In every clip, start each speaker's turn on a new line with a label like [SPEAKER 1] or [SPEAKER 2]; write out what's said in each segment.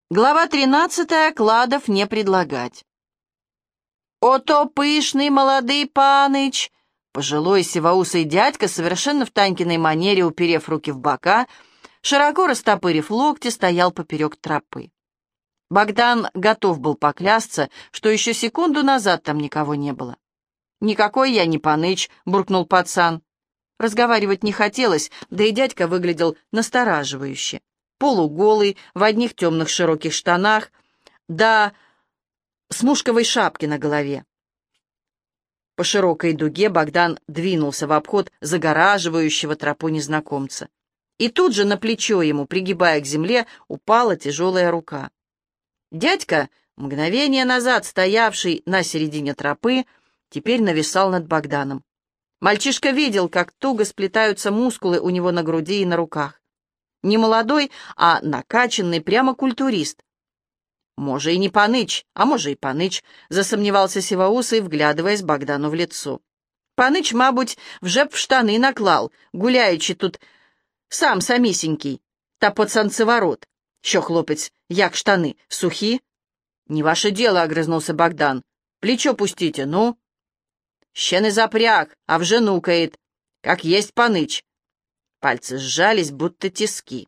[SPEAKER 1] Глава 13. Кладов не предлагать. «Ото пышный молодый паныч!» Пожилой сивоусый дядька, совершенно в Танькиной манере, уперев руки в бока, широко растопырив локти, стоял поперек тропы. Богдан готов был поклясться, что еще секунду назад там никого не было. «Никакой я не паныч», — буркнул пацан. Разговаривать не хотелось, да и дядька выглядел настораживающе. Полуголый, в одних темных широких штанах, да с мушковой шапки на голове. По широкой дуге Богдан двинулся в обход загораживающего тропу незнакомца. И тут же на плечо ему, пригибая к земле, упала тяжелая рука. Дядька, мгновение назад стоявший на середине тропы, теперь нависал над Богданом. Мальчишка видел, как туго сплетаются мускулы у него на груди и на руках. Не молодой, а накачанный, прямо культурист. «Може, и не паныч, а може, и паныч», — засомневался сивоусый, вглядываясь Богдану в лицо. «Паныч, мабуть, вже б в штани наклал, гуляючи тут сам самісінький, та под санцеворот. Що, хлопець, як штани, сухі?» «Не ваше дело», — огрызнулся Богдан. «Плечо пустите, ну». «Ще не запряг, а вже нукает. Как есть паныч». Пальцы сжались, будто тиски.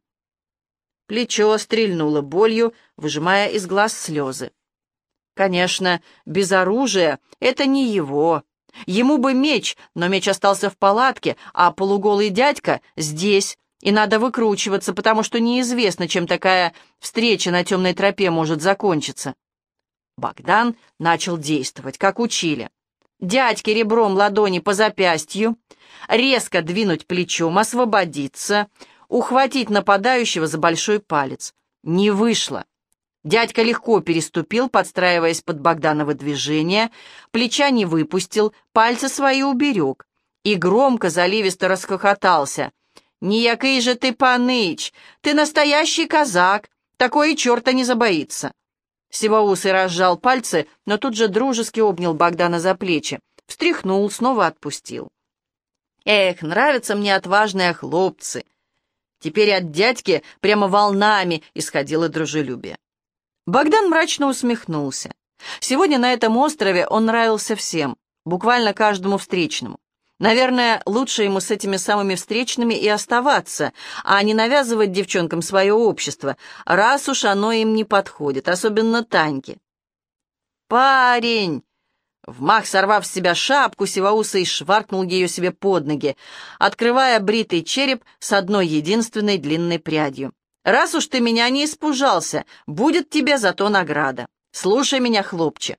[SPEAKER 1] Плечо стрельнуло болью, выжимая из глаз слезы. Конечно, без оружия это не его. Ему бы меч, но меч остался в палатке, а полуголый дядька здесь, и надо выкручиваться, потому что неизвестно, чем такая встреча на темной тропе может закончиться. Богдан начал действовать, как учили. Дядьке ребром ладони по запястью, резко двинуть плечом, освободиться, ухватить нападающего за большой палец. Не вышло. Дядька легко переступил, подстраиваясь под Богданово движение, плеча не выпустил, пальцы свои уберег и громко, заливисто расхохотался. «Ніякий же ты паныч! Ты настоящий казак! Такой и черта не забоится!» Сивоусый разжал пальцы, но тут же дружески обнял Богдана за плечи, встряхнул, снова отпустил. «Эх, нравятся мне отважные хлопцы!» Теперь от дядьки прямо волнами исходило дружелюбие. Богдан мрачно усмехнулся. Сегодня на этом острове он нравился всем, буквально каждому встречному. Наверное, лучше ему с этими самыми встречными и оставаться, а не навязывать девчонкам свое общество, раз уж оно им не подходит, особенно Таньке. «Парень!» Вмах сорвав с себя шапку, сивоусый шваркнул ее себе под ноги, открывая бритый череп с одной единственной длинной прядью. «Раз уж ты меня не испужался, будет тебе зато награда. Слушай меня, хлопче».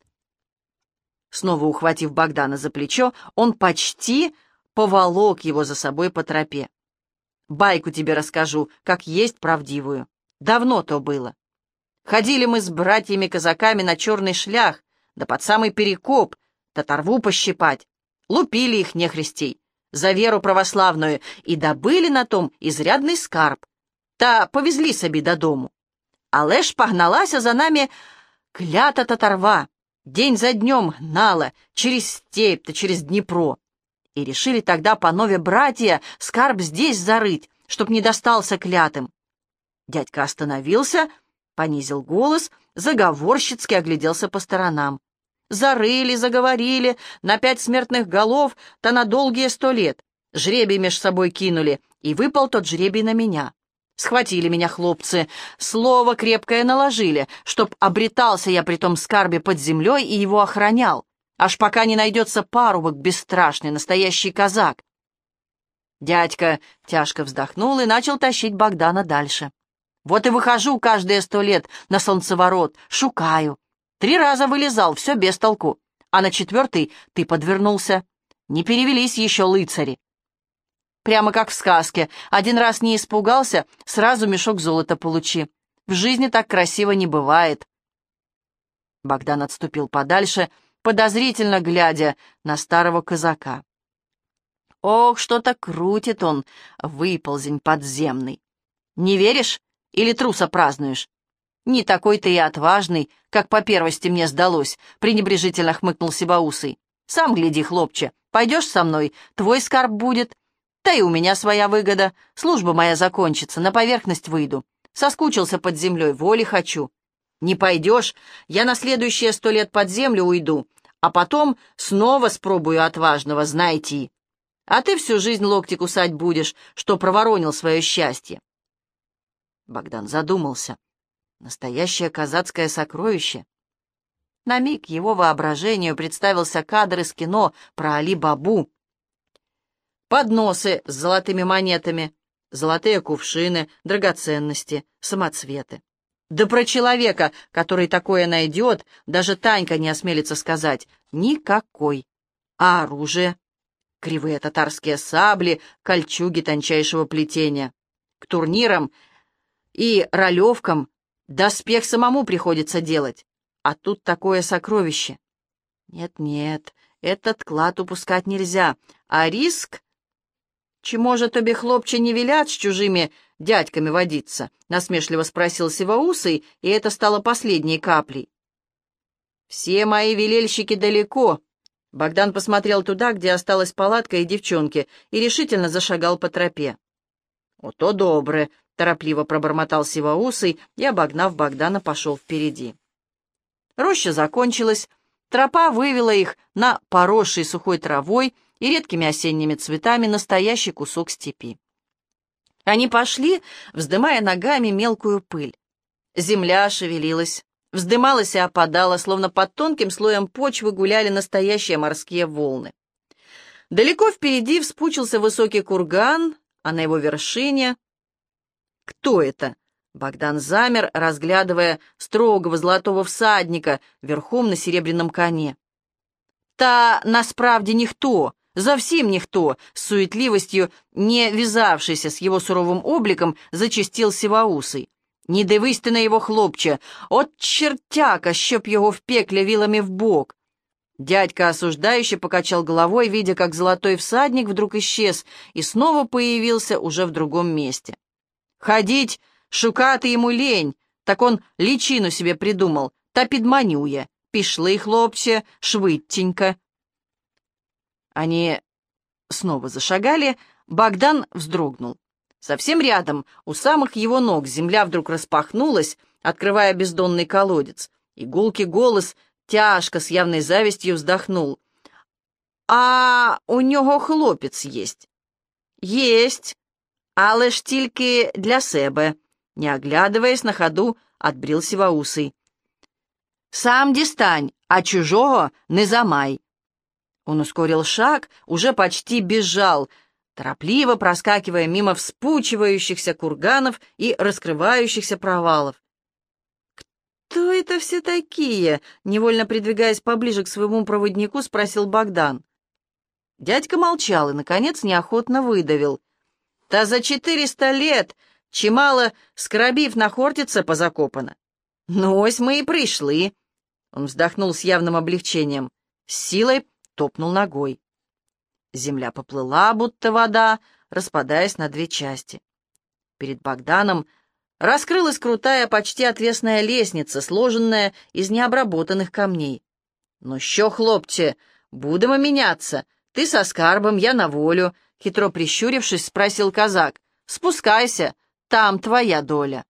[SPEAKER 1] Снова ухватив Богдана за плечо, он почти поволок его за собой по тропе. «Байку тебе расскажу, как есть правдивую. Давно то было. Ходили мы с братьями-казаками на черный шлях, да под самый Перекоп, татарву пощипать. Лупили их нехристей за веру православную и добыли на том изрядный скарб. Та повезли собі додому. Але ж погналася за нами клята татарва. День за днем гнала через степь-то, через Днепро. И решили тогда панове братья скарб здесь зарыть, чтоб не достался клятым». Дядька остановился, понизил голос, заговорщицки огляделся по сторонам. Зарыли, заговорили, на 5 смертных голов, то на долгие 100 лет. Жребий меж собой кинули, и выпал тот жребий на меня. Схватили меня хлопцы, слово крепкое наложили, чтоб обретался я при том скарбе под землей и его охранял, аж пока не найдется парубок бесстрашный, настоящий казак. Дядька тяжко вздохнул и начал тащить Богдана дальше. «Вот и выхожу каждые 100 лет на солнцеворот, шукаю. 3 раза вылезал, все без толку, а на 4-й ты подвернулся. Не перевелись еще лыцари. Прямо как в сказке. 1 раз не испугался, сразу мешок золота получи. В жизни так красиво не бывает». Богдан отступил подальше, подозрительно глядя на старого казака. Ох, что-то крутит он, выползень подземный. Не веришь или труса празднуешь? Не такой ты и отважный, как по первости мне сдалось, пренебрежительно хмыкнул сивоусый. Сам гляди, хлопче, пойдешь со мной, твой скарб будет. Да и у меня своя выгода. Служба моя закончится, на поверхность выйду. Соскучился под землей, воли хочу. Не пойдешь, я на следующие 100 лет под землю уйду, а потом снова спробую отважного, знайте. А ты всю жизнь локти кусать будешь, что проворонил свое счастье. Богдан задумался. Настоящее казацкое сокровище. На миг его воображению представился кадр из кино про Али-Бабу. Подносы с золотыми монетами, золотые кувшины, драгоценности, самоцветы. Да про человека, который такое найдет, даже Танька не осмелится сказать. Никакой. А оружие? Кривые татарские сабли, кольчуги тончайшего плетения. К турнирам и ролевкам доспех самому приходится делать. А тут такое сокровище. Нет-нет, этот клад упускать нельзя. А риск? Чему же тобі, хлопче, не велят с чужими дядьками водиться? Насмешливо спросил Сивоусый, и это стало последней каплей. Все мои велельщики далеко. Богдан посмотрел туда, где осталась палатка и девчонки, и решительно зашагал по тропе. «Ото добре», — торопливо пробормотал Сивоусый и, обогнав Богдана, пошел впереди. Роща закончилась, тропа вывела их на поросший сухой травой и редкими осенними цветами настоящий кусок степи. Они пошли, вздымая ногами мелкую пыль. Земля шевелилась, вздымалась и опадала, словно под тонким слоем почвы гуляли настоящие морские волны. Далеко впереди вспучился высокий курган, а на его вершине... Кто это? Богдан замер, разглядывая строгого золотого всадника верхом на серебряном коне. Та насправді ніхто, зовсім ніхто, с суетливостью, не вязавшийся с его суровым обликом, зачастил Сивоусый. «Не дивись ти на його, хлопче, от чертяка, щоб його в пекле вилами в бок!» Дядька осуждающе покачал головой, видя, как золотой всадник вдруг исчез и снова появился уже в другом месте. «Ходить, шукати ему лень, так он личину себе придумал, та підманює. Пішли, хлопче, швидтенько». Они снова зашагали, Богдан вздрогнул. Совсем рядом, у самых его ног, земля вдруг распахнулась, открывая бездонный колодец, и гулкий голос тяжко, с явной завистью вздохнул. «А у нього хлопець єсть?» «Єсть, але ж тільки для себе», не оглядываясь на ходу, отбрил Сивоусый. «Сам дістань, а чужого не замай». Он ускорил шаг, уже почти бежал, торопливо проскакивая мимо вспучивающихся курганов и раскрывающихся провалов. «Кто это все такие?» — невольно придвигаясь поближе к своему проводнику, спросил Богдан. Дядька молчал и, наконец, неохотно выдавил. «Та за 400 лет чимало скоробів на Хортице позакопано. Ну, ось мы и пришли». Он вздохнул с явным облегчением, с силой топнул ногой. Земля поплыла, будто вода, распадаясь на две части. Перед Богданом раскрылась крутая, почти отвесная лестница, сложенная из необработанных камней. «Ну що, хлопче, будемо меняться? Ты со скарбом, я на волю», — хитро прищурившись, спросил казак. «Спускайся, там твоя доля».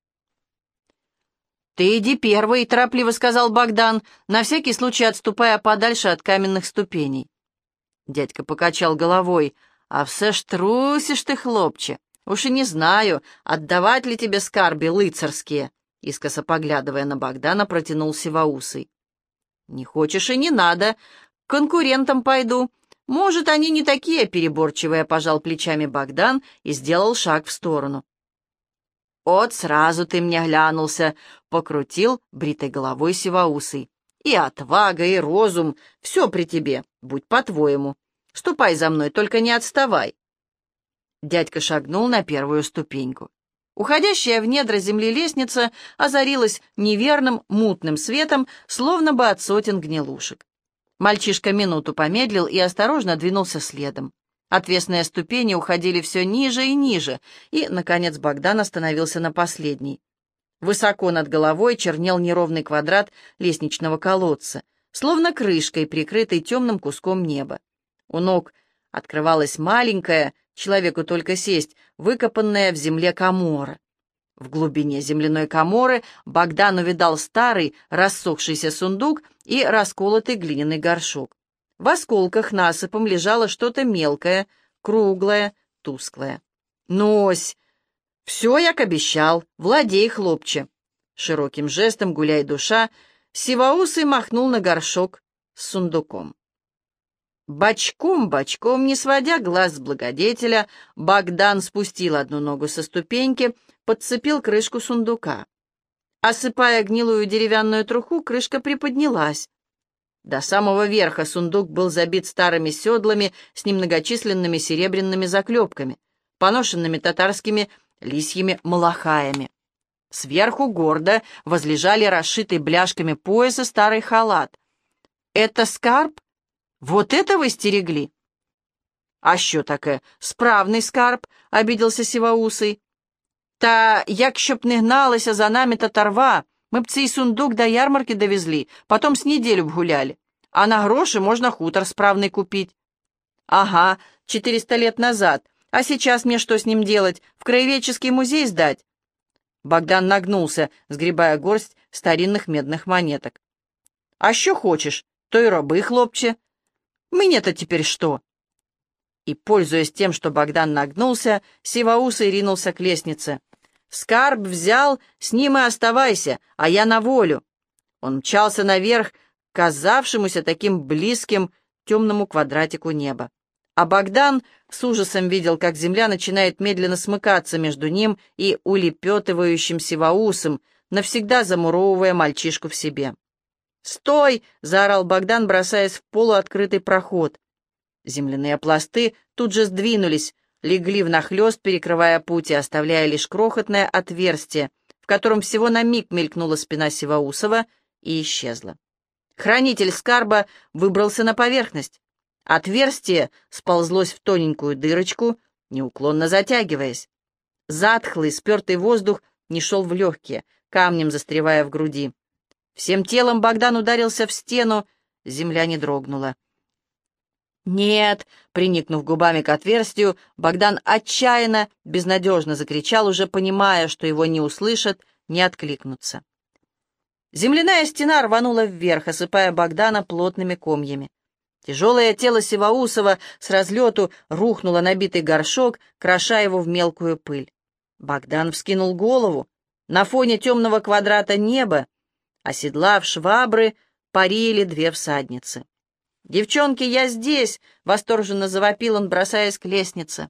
[SPEAKER 1] «Ты иди первый», — торопливо сказал Богдан, на всякий случай отступая подальше от каменных ступеней. Дядька покачал головой. «А все ж трусишь ты, хлопче. Уж и не знаю, отдавать ли тебе скарби лыцарские», — искоса поглядывая на Богдана, протянул Сивоусый. «Не хочешь и не надо. К конкурентам пойду. Может, они не такие переборчивые», — пожал плечами Богдан и сделал шаг в сторону. «От сразу ты мне глянулся», — покрутил бритой головой Сивоусый. «И отвага, и розум — все при тебе, будь по-твоему. Ступай за мной, только не отставай». Дядька шагнул на первую ступеньку. Уходящая в недра земли лестница озарилась неверным мутным светом, словно бы от сотен гнилушек. Мальчишка минуту помедлил и осторожно двинулся следом. Отвесные ступени уходили все ниже и ниже, и, наконец, Богдан остановился на последней. Высоко над головой чернел неровный квадрат лестничного колодца, словно крышкой, прикрытой темным куском неба. У ног открывалась маленькая, человеку только сесть, выкопанная в земле камора. В глубине земляной каморы Богдан увидал старый рассохшийся сундук и расколотый глиняный горшок. В осколках насыпом лежало что-то мелкое, круглое, тусклое. «Нось! Все, як обещал, владей, хлопче!» Широким жестом, гуляй душа, Сивоусый махнул на горшок с сундуком. Бочком, не сводя глаз с благодетеля, Богдан спустил одну ногу со ступеньки, подцепил крышку сундука. Осыпая гнилую деревянную труху, крышка приподнялась. До самого верха сундук был забит старыми седлами с немногочисленными серебряными заклепками, поношенными татарскими лисьими малахаями. Сверху гордо возлежали расшитый бляшками пояса старый халат. «Это скарб? Вот это вы стерегли?» «А що таке? Справний скарб», — обиделся Сивоусий. «Та як щоб не гналися за нами татарва, мы б цей сундук до ярмарки довезли, потом с неделю б гуляли, а на гроши можно хутор справный купить». «Ага, 400 лет назад. А сейчас мне что с ним делать? В краеведческий музей сдать?» Богдан нагнулся, сгребая горсть старинных медных монеток. «А що хочешь, то и роби, хлопче. Мне-то теперь что?» И, пользуясь тем, что Богдан нагнулся, Сивоусый ринулся к лестнице. «Скарб взял, с ним и оставайся, а я на волю». Он мчался наверх, к казавшемуся таким близким темному квадратику неба. А Богдан с ужасом видел, как земля начинает медленно смыкаться между ним и улепетывающим Сивоусом, навсегда замуровывая мальчишку в себе. «Стой!» — заорал Богдан, бросаясь в полуоткрытый проход. Земляные пласты тут же сдвинулись, легли внахлёст, перекрывая путь и оставляя лишь крохотное отверстие, в котором всего на миг мелькнула спина Сивоусова и исчезла. Хранитель скарба выбрался на поверхность. Отверстие сползлось в тоненькую дырочку, неуклонно затягиваясь. Затхлый, спертый воздух не шел в легкие, камнем застревая в груди. Всем телом Богдан ударился в стену, земля не дрогнула. «Нет!» — приникнув губами к отверстию, Богдан отчаянно, безнадежно закричал, уже понимая, что его не услышат, не откликнутся. Земляная стена рванула вверх, осыпая Богдана плотными комьями. Тяжелое тело Сивоусова с разлету рухнуло на битый горшок, кроша его в мелкую пыль. Богдан вскинул голову. На фоне темного квадрата неба, оседлав швабры, парили две всадницы. «Девчонки, я здесь!» — восторженно завопил он, бросаясь к лестнице.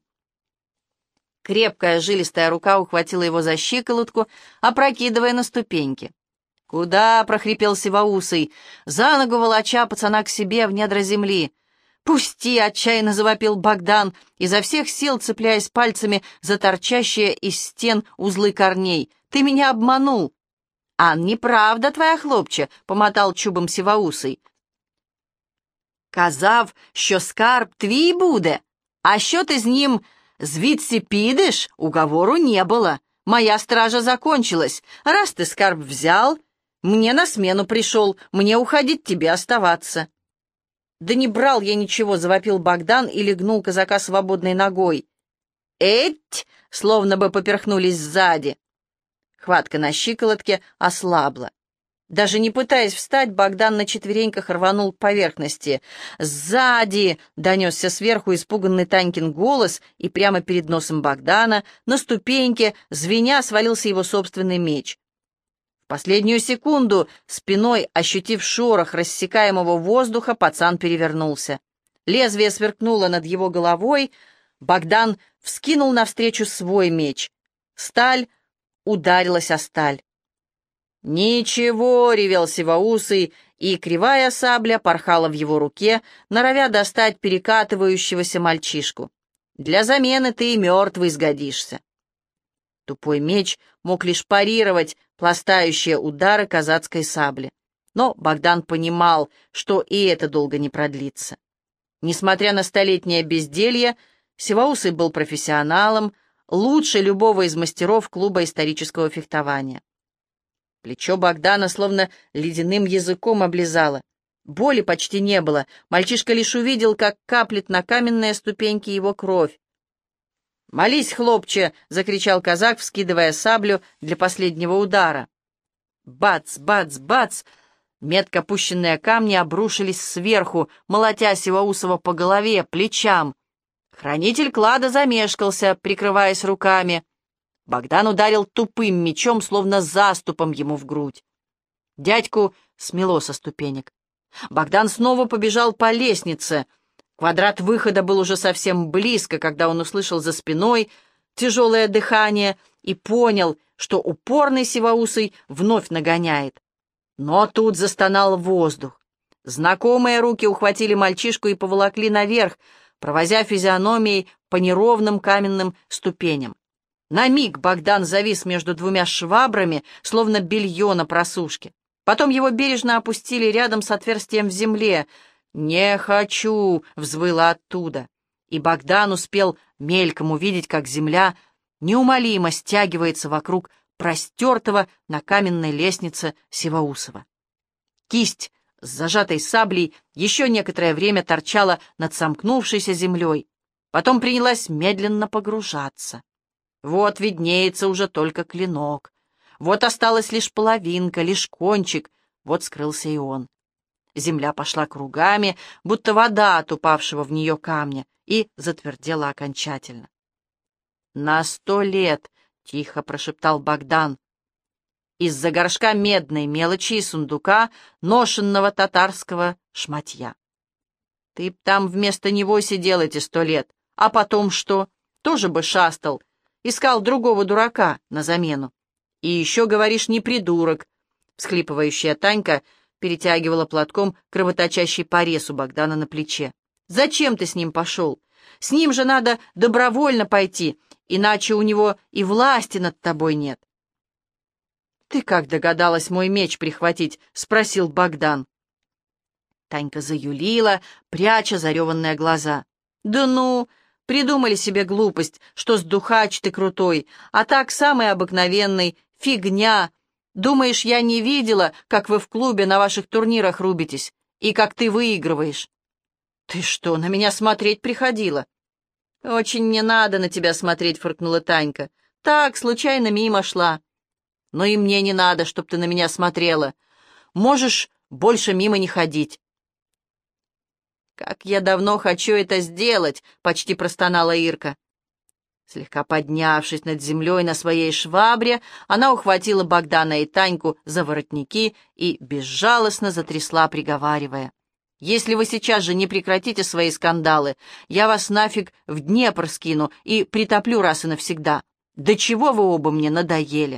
[SPEAKER 1] Крепкая жилистая рука ухватила его за щиколотку, опрокидывая на ступеньки. «Куда?» — прохрипел Сивоусый, за ногу волоча пацана к себе в недра земли. «Пусти!» — отчаянно завопил Богдан, изо всех сил цепляясь пальцами за торчащие из стен узлы корней. «Ты меня обманул!» «А неправда твоя, хлопче!» — помотал чубом Сивоусий. «Казав, що скарб твій буде, а що ти з ним звідси підеш, уговору не было. Моя стража закончилась. Раз ты скарб взял, мне на смену пришел, мне уходить, тебе оставаться». «Да не брал я ничего», — завопил Богдан и легнул казака свободной ногой. «Эть!» — словно бы поперхнулись сзади. Хватка на щиколотке ослабла. Даже не пытаясь встать, Богдан на четвереньках рванул к поверхности. «Сзади!» — донесся сверху испуганный Танькин голос, и прямо перед носом Богдана на ступеньке, звеня, свалился его собственный меч. В последнюю секунду, спиной ощутив шорох рассекаемого воздуха, пацан перевернулся. Лезвие сверкнуло над его головой. Богдан вскинул навстречу свой меч. Сталь ударилась о сталь. «Ничего!» — ревел Сивоусый, и кривая сабля порхала в его руке, норовя достать перекатывающегося мальчишку. «Для замены ты и мертвый сгодишься». Тупой меч мог лишь парировать пластающие удары казацкой сабли. Но Богдан понимал, что и это долго не продлится. Несмотря на столетнее безделье, Сивоусый был профессионалом, лучше любого из мастеров клуба исторического фехтования. Плечо Богдана словно ледяным языком облизало. Боли почти не было, мальчишка лишь увидел, как каплет на каменные ступеньки его кровь. «Молись, хлопче!» — закричал казак, вскидывая саблю для последнего удара. Бац, бац, бац! Метко пущенные камни обрушились сверху, молотя Сивоусова по голове, плечам. Хранитель клада замешкался, прикрываясь руками. Богдан ударил тупым мечом, словно заступом ему в грудь. Дядьку смело со ступенек. Богдан снова побежал по лестнице. Квадрат выхода был уже совсем близко, когда он услышал за спиной тяжелое дыхание и понял, что упорный Сивоусый вновь нагоняет. Но тут застонал воздух. Знакомые руки ухватили мальчишку и поволокли наверх, провозя физиономией по неровным каменным ступеням. На миг Богдан завис между двумя швабрами, словно белье на просушке. Потом его бережно опустили рядом с отверстием в земле. «Не хочу!» — взвыло оттуда. И Богдан успел мельком увидеть, как земля неумолимо стягивается вокруг простертого на каменной лестнице Сивоусова. Кисть с зажатой саблей еще некоторое время торчала над сомкнувшейся землей, потом принялась медленно погружаться. Вот виднеется уже только клинок, вот осталась лишь половинка, лишь кончик, вот скрылся и он. Земля пошла кругами, будто вода от упавшего в нее камня, и затвердела окончательно. «На 100 лет!» — тихо прошептал Богдан. Из-за горшка медной мелочи и сундука, ношенного татарского шматья. «Ты б там вместо него сидел эти 100 лет, а потом что? Тоже бы шастал, искал другого дурака на замену. И еще, говоришь, не придурок!» Всхлипывающая Танька перетягивала платком кровоточащий порез у Богдана на плече. «Зачем ты с ним пошел? С ним же надо добровольно пойти, иначе у него и власти над тобой нет». «Ты как догадалась мой меч прихватить?» — спросил Богдан. Танька заюлила, пряча зареванные глаза. «Да ну, придумали себе глупость, что сдухач ты крутой, а так самый обыкновенный, фигня. Думаешь, я не видела, как вы в клубе на ваших турнирах рубитесь, и как ты выигрываешь?» «Ты что, на меня смотреть приходила?» «Очень не надо на тебя смотреть», — фыркнула Танька. «Так, случайно мимо шла». «Но и мне не надо, чтоб ты на меня смотрела. Можешь больше мимо не ходить». «Как я давно хочу это сделать», — почти простонала Ирка. Слегка поднявшись над землей на своей швабре, она ухватила Богдана и Таньку за воротники и безжалостно затрясла, приговаривая: «Если вы сейчас же не прекратите свои скандалы, я вас нафиг в Днепр скину и притоплю раз и навсегда. До чего вы оба мне надоели!»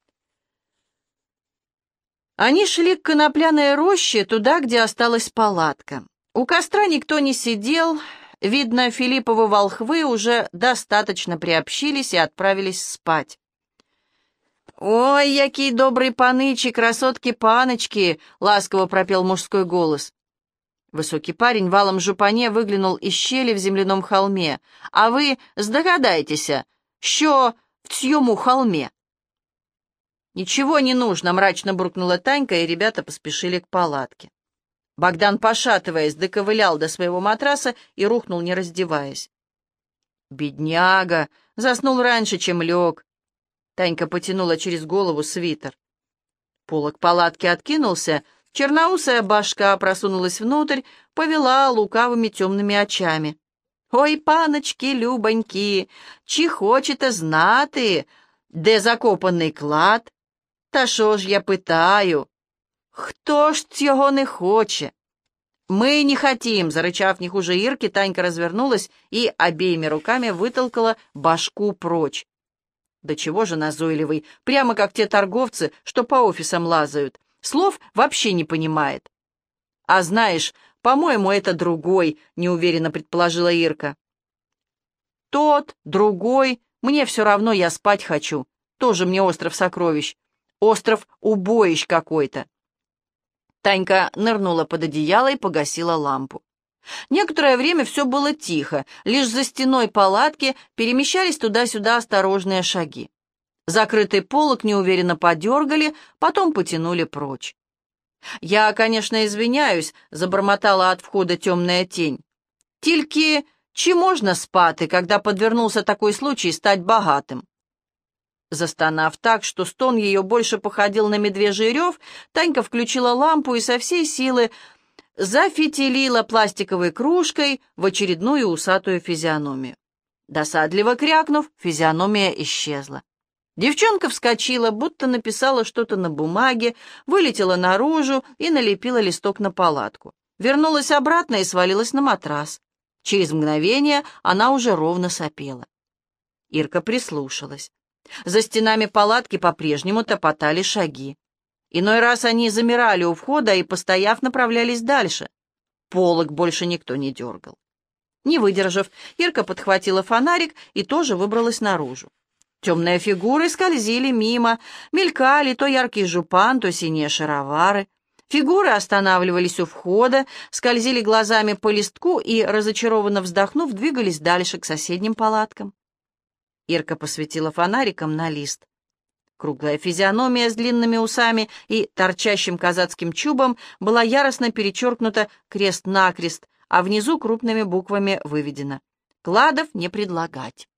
[SPEAKER 1] Они шли к конопляной роще, туда, где осталась палатка. У костра никто не сидел. Видно, Филипповы волхвы уже достаточно приобщились и отправились спать. «Ой, який добрый панычи, красотки-паночки!» — ласково пропел мужской голос. Высокий парень в алом жупане выглянул из щели в земляном холме. «А вы здогадайтесь, що в цьому холме?» «Ничего не нужно», — мрачно буркнула Танька, и ребята поспешили к палатке. Богдан, пошатываясь, доковылял до своего матраса и рухнул, не раздеваясь. «Бедняга! Заснул раньше, чем лег!» Танька потянула через голову свитер. Полог палатки откинулся, черноусая башка просунулась внутрь, повела лукавыми темными очами. «Ой, паночки, любоньки, чи хочете знати, де закопаний клад? Та що ж я питаю? Хто ж цього не хоче?» «Мы не хотим!» — зарычав не хуже Ирки, Танька развернулась и обеими руками вытолкала башку прочь. Да чего же назойливый, прямо как те торговцы, что по офисам лазают. Слов вообще не понимает. «А знаешь, по-моему, это другой», — неуверенно предположила Ирка. «Тот, другой, мне все равно, я спать хочу. Тоже мне остров сокровищ. Остров убоищ какой-то». Танька нырнула под одеяло и погасила лампу. Некоторое время все было тихо, лишь за стеной палатки перемещались туда-сюда осторожные шаги. Закрытый полог неуверенно подергали, потом потянули прочь. «Я, конечно, извиняюсь», — забормотала от входа темная тень. «Тільки Чи можна спати, когда подвернулся такой случай стать богатым?» Застонав так, что стон ее больше походил на медвежий рев, Танька включила лампу и со всей силы зафитилила пластиковой кружкой в очередную усатую физиономию. Досадливо крякнув, физиономия исчезла. Девчонка вскочила, будто написала что-то на бумаге, вылетела наружу и налепила листок на палатку. Вернулась обратно и свалилась на матрас. Через мгновение она уже ровно сопела. Ирка прислушалась. За стенами палатки по-прежнему топотали шаги. Иной раз они замирали у входа и, постояв, направлялись дальше. Полог больше никто не дергал. Не выдержав, Ирка подхватила фонарик и тоже выбралась наружу. Темные фигуры скользили мимо, мелькали то яркий жупан, то синие шаровары. Фигуры останавливались у входа, скользили глазами по листку и, разочарованно вздохнув, двигались дальше к соседним палаткам. Ирка посветила фонариком на лист. Круглая физиономия с длинными усами и торчащим казацким чубом была яростно перечеркнута крест-накрест, а внизу крупными буквами выведено: «Кладов не предлагать».